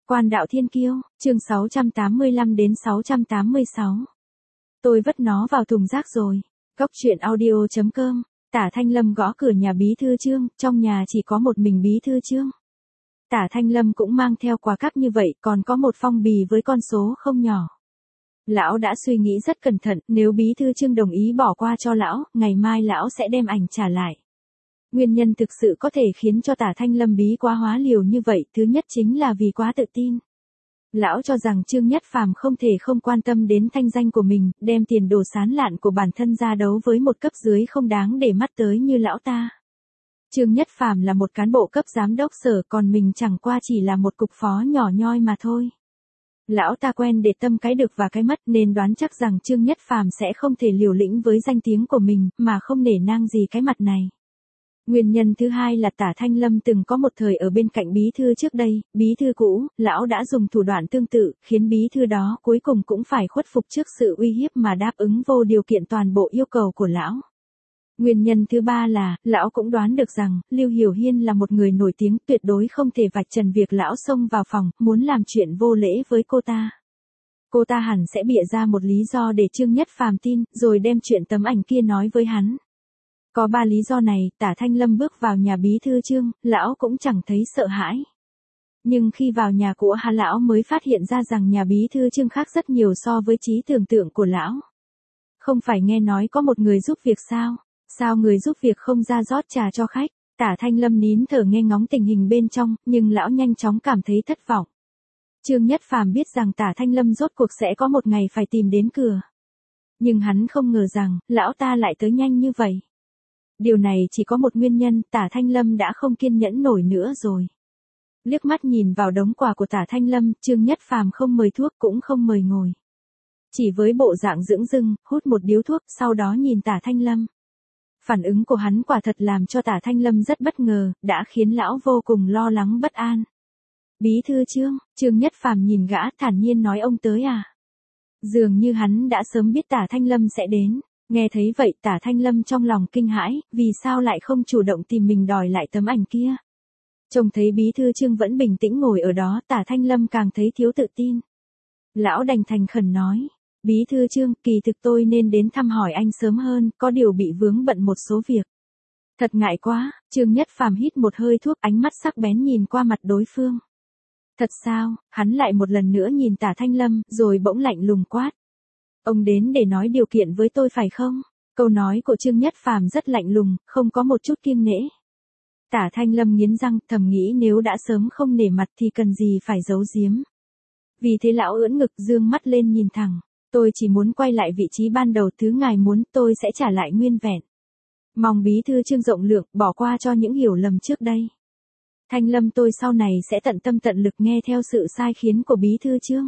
Quan đạo thiên kiêu, chương 685 đến 686. Tôi vứt nó vào thùng rác rồi. Góc truyện audio.com. Tả Thanh Lâm gõ cửa nhà bí thư Trương, trong nhà chỉ có một mình bí thư Trương. Tả Thanh Lâm cũng mang theo quà cáp như vậy, còn có một phong bì với con số không nhỏ. Lão đã suy nghĩ rất cẩn thận, nếu bí thư Trương đồng ý bỏ qua cho lão, ngày mai lão sẽ đem ảnh trả lại. Nguyên nhân thực sự có thể khiến cho Tả Thanh Lâm bí quá hóa liều như vậy, thứ nhất chính là vì quá tự tin. Lão cho rằng Trương Nhất Phàm không thể không quan tâm đến thanh danh của mình, đem tiền đồ sán lạn của bản thân ra đấu với một cấp dưới không đáng để mắt tới như lão ta. Trương Nhất Phàm là một cán bộ cấp giám đốc sở, còn mình chẳng qua chỉ là một cục phó nhỏ nhoi mà thôi. Lão ta quen để tâm cái được và cái mất, nên đoán chắc rằng Trương Nhất Phàm sẽ không thể liều lĩnh với danh tiếng của mình, mà không nể nang gì cái mặt này. Nguyên nhân thứ hai là Tả Thanh Lâm từng có một thời ở bên cạnh bí thư trước đây, bí thư cũ, lão đã dùng thủ đoạn tương tự, khiến bí thư đó cuối cùng cũng phải khuất phục trước sự uy hiếp mà đáp ứng vô điều kiện toàn bộ yêu cầu của lão. Nguyên nhân thứ ba là, lão cũng đoán được rằng, Lưu Hiểu Hiên là một người nổi tiếng, tuyệt đối không thể vạch trần việc lão xông vào phòng, muốn làm chuyện vô lễ với cô ta. Cô ta hẳn sẽ bịa ra một lý do để Trương Nhất Phàm tin, rồi đem chuyện tấm ảnh kia nói với hắn. Có 3 lý do này, Tả Thanh Lâm bước vào nhà bí thư Trương, lão cũng chẳng thấy sợ hãi. Nhưng khi vào nhà của lão mới phát hiện ra rằng nhà bí thư Trương khác rất nhiều so với trí tưởng tượng của lão. Không phải nghe nói có một người giúp việc sao? Sao người giúp việc không ra rót trà cho khách? Tả Thanh Lâm nín thở nghe ngóng tình hình bên trong, nhưng lão nhanh chóng cảm thấy thất vọng. Trương Nhất Phàm biết rằng Tả Thanh Lâm rốt cuộc sẽ có một ngày phải tìm đến cửa. Nhưng hắn không ngờ rằng, lão ta lại tới nhanh như vậy. Điều này chỉ có một nguyên nhân, Tả Thanh Lâm đã không kiên nhẫn nổi nữa rồi. Liếc mắt nhìn vào đống quà của Tả Thanh Lâm, Trương Nhất Phàm không mời thuốc cũng không mời ngồi. Chỉ với bộ dạng dửng dưng, hút một điếu thuốc, sau đó nhìn Tả Thanh Lâm. Phản ứng của hắn quả thật làm cho Tả Thanh Lâm rất bất ngờ, đã khiến lão vô cùng lo lắng bất an. Bí thư Trương, Trương Nhất Phàm nhìn gã thản nhiên nói ông tới à? Dường như hắn đã sớm biết Tả Thanh Lâm sẽ đến. Nghe thấy vậy Tả Thanh Lâm trong lòng kinh hãi, vì sao lại không chủ động tìm mình đòi lại tấm ảnh kia. Trông thấy bí thư Trương vẫn bình tĩnh ngồi ở đó, Tả Thanh Lâm càng thấy thiếu tự tin. Lão đành thành khẩn nói, bí thư Trương, kỳ thực tôi nên đến thăm hỏi anh sớm hơn, có điều bị vướng bận một số việc. Thật ngại quá, Trương Nhất Phàm hít một hơi thuốc, ánh mắt sắc bén nhìn qua mặt đối phương. Thật sao? Hắn lại một lần nữa nhìn Tả Thanh Lâm, rồi bỗng lạnh lùng quát. Ông đến để nói điều kiện với tôi phải không? Câu nói của Trương Nhất Phàm rất lạnh lùng, không có một chút kiêng nể. Tả Thanh Lâm nghiến răng, thầm nghĩ nếu đã sớm không nể mặt thì cần gì phải giấu giếm. Vì thế lão ưỡn ngực dương mắt lên nhìn thẳng. Tôi chỉ muốn quay lại vị trí ban đầu, thứ ngài muốn tôi sẽ trả lại nguyên vẹn. Mong bí thư Trương rộng lượng, bỏ qua cho những hiểu lầm trước đây. Thanh Lâm tôi sau này sẽ tận tâm tận lực nghe theo sự sai khiến của bí thư Trương.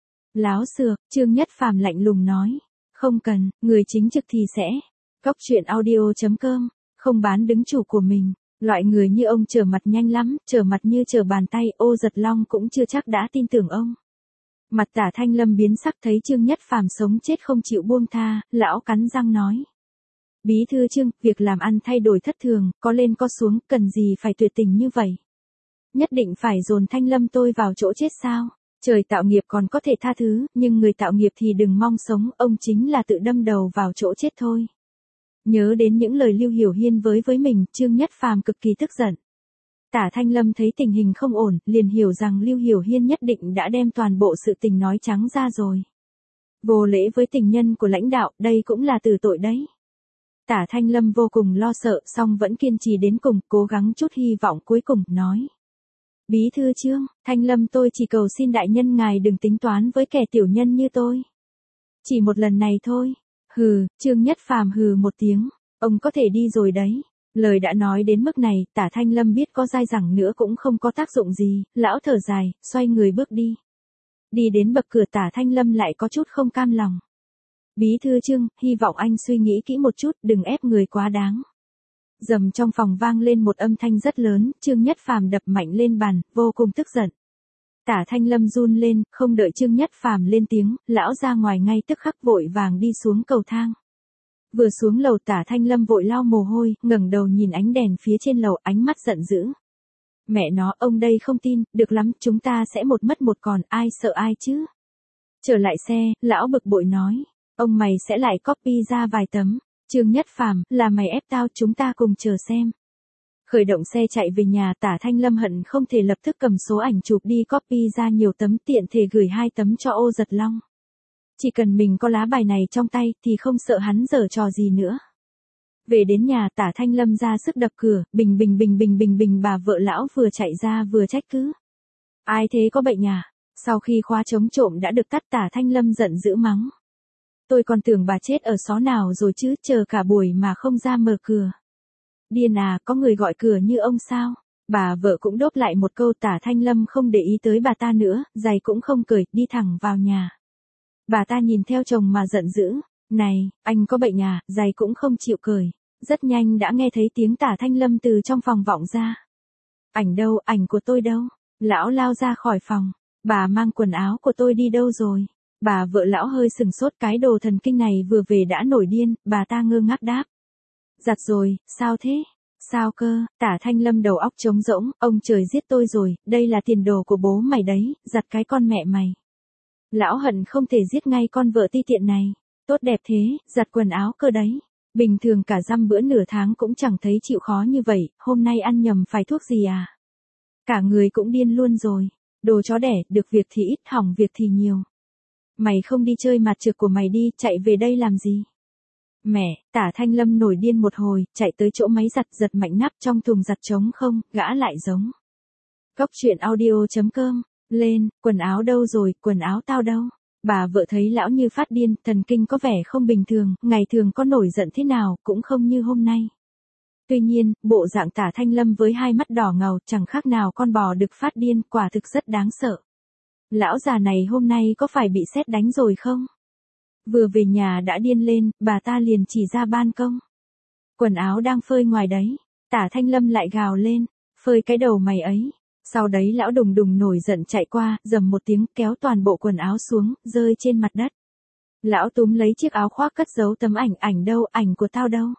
Láo xược, Trương Nhất Phàm lạnh lùng nói. Không cần, người chính trực thì sẽ. Góc truyện audio.com, không bán đứng chủ của mình. Loại người như ông trở mặt nhanh lắm, trở mặt như trở bàn tay, Ô Giật Long cũng chưa chắc đã tin tưởng ông. Mặt Tả Thanh Lâm biến sắc thấy Trương Nhất Phàm sống chết không chịu buông tha, lão cắn răng nói. Bí thư Trương, việc làm ăn thay đổi thất thường, có lên có xuống, cần gì phải tuyệt tình như vậy? Nhất định phải dồn Thanh Lâm tôi vào chỗ chết sao? Trời tạo nghiệp còn có thể tha thứ, nhưng người tạo nghiệp thì đừng mong sống, ông chính là tự đâm đầu vào chỗ chết thôi. Nhớ đến những lời Lưu Hiểu Hiên với mình, Trương Nhất Phàm cực kỳ tức giận. Tả Thanh Lâm thấy tình hình không ổn, liền hiểu rằng Lưu Hiểu Hiên nhất định đã đem toàn bộ sự tình nói trắng ra rồi. Vô lễ với tình nhân của lãnh đạo, đây cũng là từ tội đấy. Tả Thanh Lâm vô cùng lo sợ, song vẫn kiên trì đến cùng, cố gắng chút hy vọng cuối cùng, nói. Bí thư Trương, Thanh Lâm tôi chỉ cầu xin đại nhân ngài đừng tính toán với kẻ tiểu nhân như tôi. Chỉ một lần này thôi. Hừ, Trương Nhất Phàm hừ một tiếng. Ông có thể đi rồi đấy. Lời đã nói đến mức này, Tả Thanh Lâm biết có dai dẳng nữa cũng không có tác dụng gì, lão thở dài, xoay người bước đi. Đi đến bậc cửa Tả Thanh Lâm lại có chút không cam lòng. Bí thư Trương, hy vọng anh suy nghĩ kỹ một chút, đừng ép người quá đáng. Rầm trong phòng vang lên một âm thanh rất lớn, Trương Nhất Phàm đập mạnh lên bàn, vô cùng tức giận. Tả Thanh Lâm run lên, không đợi Trương Nhất Phàm lên tiếng, lão ra ngoài ngay tức khắc vội vàng đi xuống cầu thang. Vừa xuống lầu Tả Thanh Lâm vội lau mồ hôi, ngẩng đầu nhìn ánh đèn phía trên lầu, ánh mắt giận dữ. Mẹ nó, ông đây không tin, được lắm, chúng ta sẽ một mất một còn, ai sợ ai chứ. Trở lại xe, lão bực bội nói, ông mày sẽ lại copy ra vài tấm. Trương Nhất Phàm, là mày ép tao, chúng ta cùng chờ xem. Khởi động xe chạy về nhà, Tả Thanh Lâm hận không thể lập tức cầm số ảnh chụp đi copy ra nhiều tấm, tiện thể gửi 2 tấm cho Ô Giật Long. Chỉ cần mình có lá bài này trong tay thì không sợ hắn giở trò gì nữa. Về đến nhà, Tả Thanh Lâm ra sức đập cửa, bình bình, bà vợ lão vừa chạy ra vừa trách cứ. Ai thế, có bệnh à? Sau khi khóa chống trộm đã được tắt, Tả Thanh Lâm giận dữ mắng. Tôi còn tưởng bà chết ở xó nào rồi chứ, chờ cả buổi mà không ra mở cửa. Điên à, có người gọi cửa như ông sao? Bà vợ cũng đốp lại một câu. Tả Thanh Lâm không để ý tới bà ta nữa, giày cũng không cởi, đi thẳng vào nhà. Bà ta nhìn theo chồng mà giận dữ. Này, anh có bệnh à, giày cũng không chịu cởi. Rất nhanh đã nghe thấy tiếng Tả Thanh Lâm từ trong phòng vọng ra. Ảnh đâu, ảnh của tôi đâu? Lão lao ra khỏi phòng. Bà mang quần áo của tôi đi đâu rồi? Bà vợ lão hơi sừng sốt, cái đồ thần kinh này vừa về đã nổi điên, bà ta ngơ ngác đáp. Giặt rồi, sao thế? Sao cơ? Tả Thanh Lâm đầu óc trống rỗng, ông trời giết tôi rồi, đây là tiền đồ của bố mày đấy, giặt cái con mẹ mày. Lão hận không thể giết ngay con vợ ti tiện này. Tốt đẹp thế, giặt quần áo cơ đấy. Bình thường cả dăm bữa nửa tháng cũng chẳng thấy chịu khó như vậy, hôm nay ăn nhầm phải thuốc gì à? Cả người cũng điên luôn rồi. Đồ chó đẻ, được việc thì ít, hỏng việc thì nhiều. Mày không đi chơi mặt trược của mày đi, chạy về đây làm gì? Mẹ, Tả Thanh Lâm nổi điên một hồi, chạy tới chỗ máy giặt, giật mạnh nắp, trong thùng giặt trống không, gã lại giống. Cóc truyện audio.com, lên, quần áo đâu rồi, quần áo tao đâu? Bà vợ thấy lão như phát điên, thần kinh có vẻ không bình thường, ngày thường có nổi giận thế nào, cũng không như hôm nay. Tuy nhiên, bộ dạng Tả Thanh Lâm với hai mắt đỏ ngầu, chẳng khác nào con bò đực phát điên, quả thực rất đáng sợ. Lão già này hôm nay có phải bị sét đánh rồi không? Vừa về nhà đã điên lên, bà ta liền chỉ ra ban công. Quần áo đang phơi ngoài đấy. Tả Thanh Lâm lại gào lên, phơi cái đầu mày ấy. Sau đấy lão đùng đùng nổi giận chạy qua, rầm một tiếng kéo toàn bộ quần áo xuống, rơi trên mặt đất. Lão túm lấy chiếc áo khoác cất giấu tấm ảnh, ảnh đâu, ảnh của tao đâu?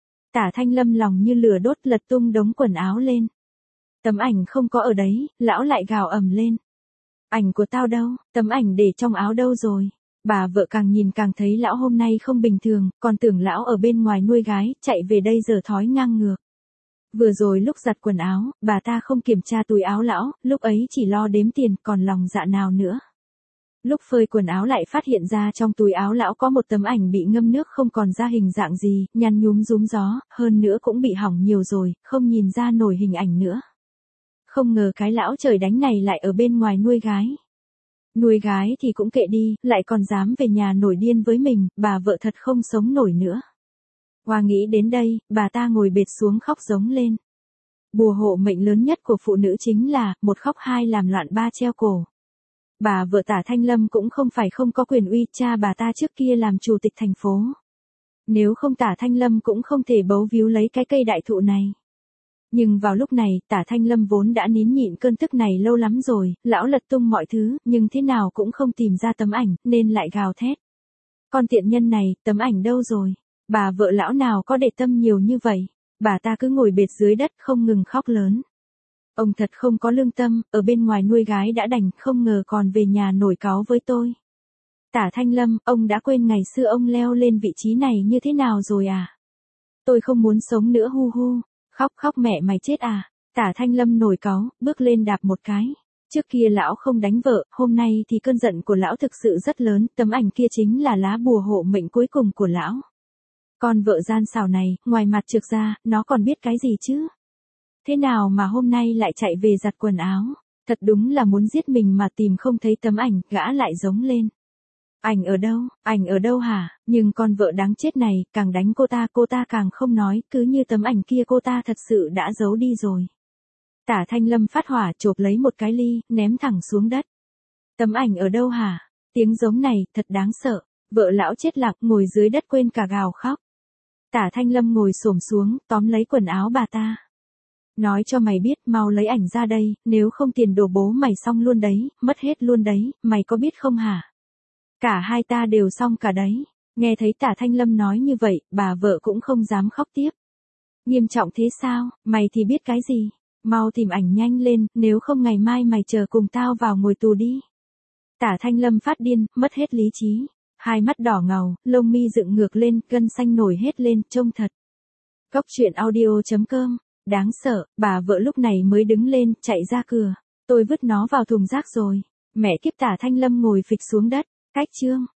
Tả Thanh Lâm lòng như lửa đốt, lật tung đống quần áo lên. Tấm ảnh không có ở đấy, lão lại gào ầm lên. Ảnh của tao đâu, tấm ảnh để trong áo đâu rồi? Bà vợ càng nhìn càng thấy lão hôm nay không bình thường, còn tưởng lão ở bên ngoài nuôi gái, chạy về đây giờ thói ngang ngược. Vừa rồi lúc giặt quần áo, bà ta không kiểm tra túi áo lão, lúc ấy chỉ lo đếm tiền, còn lòng dạ nào nữa. Lúc phơi quần áo lại phát hiện ra trong túi áo lão có một tấm ảnh bị ngâm nước không còn ra hình dạng gì, nhăn nhúm rúm gió, hơn nữa cũng bị hỏng nhiều rồi, không nhìn ra nổi hình ảnh nữa. Không ngờ cái lão trời đánh này lại ở bên ngoài nuôi gái. Nuôi gái thì cũng kệ đi, lại còn dám về nhà nổi điên với mình, bà vợ thật không sống nổi nữa. Hoa nghĩ đến đây, bà ta ngồi bệt xuống khóc giống lên. Bùa hộ mệnh lớn nhất của phụ nữ chính là, một khóc hai làm loạn ba treo cổ. Bà vợ Tả Thanh Lâm cũng không phải không có quyền uy, cha bà ta trước kia làm chủ tịch thành phố. Nếu không Tả Thanh Lâm cũng không thể bấu víu lấy cái cây đại thụ này. Nhưng vào lúc này, Tả Thanh Lâm vốn đã nín nhịn cơn tức này lâu lắm rồi, lão lật tung mọi thứ, nhưng thế nào cũng không tìm ra tấm ảnh, nên lại gào thét. Con tiện nhân này, tấm ảnh đâu rồi? Bà vợ lão nào có để tâm nhiều như vậy? Bà ta cứ ngồi bệt dưới đất không ngừng khóc lớn. Ông thật không có lương tâm, ở bên ngoài nuôi gái đã đành, không ngờ còn về nhà nổi cáu với tôi. Tả Thanh Lâm, ông đã quên ngày xưa ông leo lên vị trí này như thế nào rồi à? Tôi không muốn sống nữa hu hu. Khóc khóc mẹ mày chết à? Tả Thanh Lâm nổi cáu, bước lên đạp một cái. Trước kia lão không đánh vợ, hôm nay thì cơn giận của lão thực sự rất lớn, tấm ảnh kia chính là lá bùa hộ mệnh cuối cùng của lão. Con vợ gian xảo này, ngoài mặt trực ra, nó còn biết cái gì chứ? Thế nào mà hôm nay lại chạy về giặt quần áo? Thật đúng là muốn giết mình mà tìm không thấy tấm ảnh, gã lại giống lên. Ảnh ở đâu hả? Nhưng con vợ đáng chết này, càng đánh cô ta càng không nói, cứ như tấm ảnh kia cô ta thật sự đã giấu đi rồi. Tả Thanh Lâm phát hỏa, chộp lấy một cái ly, ném thẳng xuống đất. Tấm ảnh ở đâu hả? Tiếng giống này, thật đáng sợ. Vợ lão chết lạc, ngồi dưới đất quên cả gào khóc. Tả Thanh Lâm ngồi xổm xuống, tóm lấy quần áo bà ta. Nói cho mày biết, mau lấy ảnh ra đây, nếu không tiền đồ bố mày xong luôn đấy, mất hết luôn đấy, mày có biết không hả? Cả hai ta đều xong cả đấy. Nghe thấy Tả Thanh Lâm nói như vậy, bà vợ cũng không dám khóc tiếp. Nghiêm trọng thế sao, mày thì biết cái gì? Mau tìm ảnh nhanh lên, nếu không ngày mai mày chờ cùng tao vào ngồi tù đi. Tả Thanh Lâm phát điên, mất hết lý trí. Hai mắt đỏ ngầu, lông mi dựng ngược lên, gân xanh nổi hết lên, trông thật. Cốc truyện audio.com. Đáng sợ, bà vợ lúc này mới đứng lên, chạy ra cửa. Tôi vứt nó vào thùng rác rồi. Mẹ kiếp, Tả Thanh Lâm ngồi phịch xuống đất. Cách chương.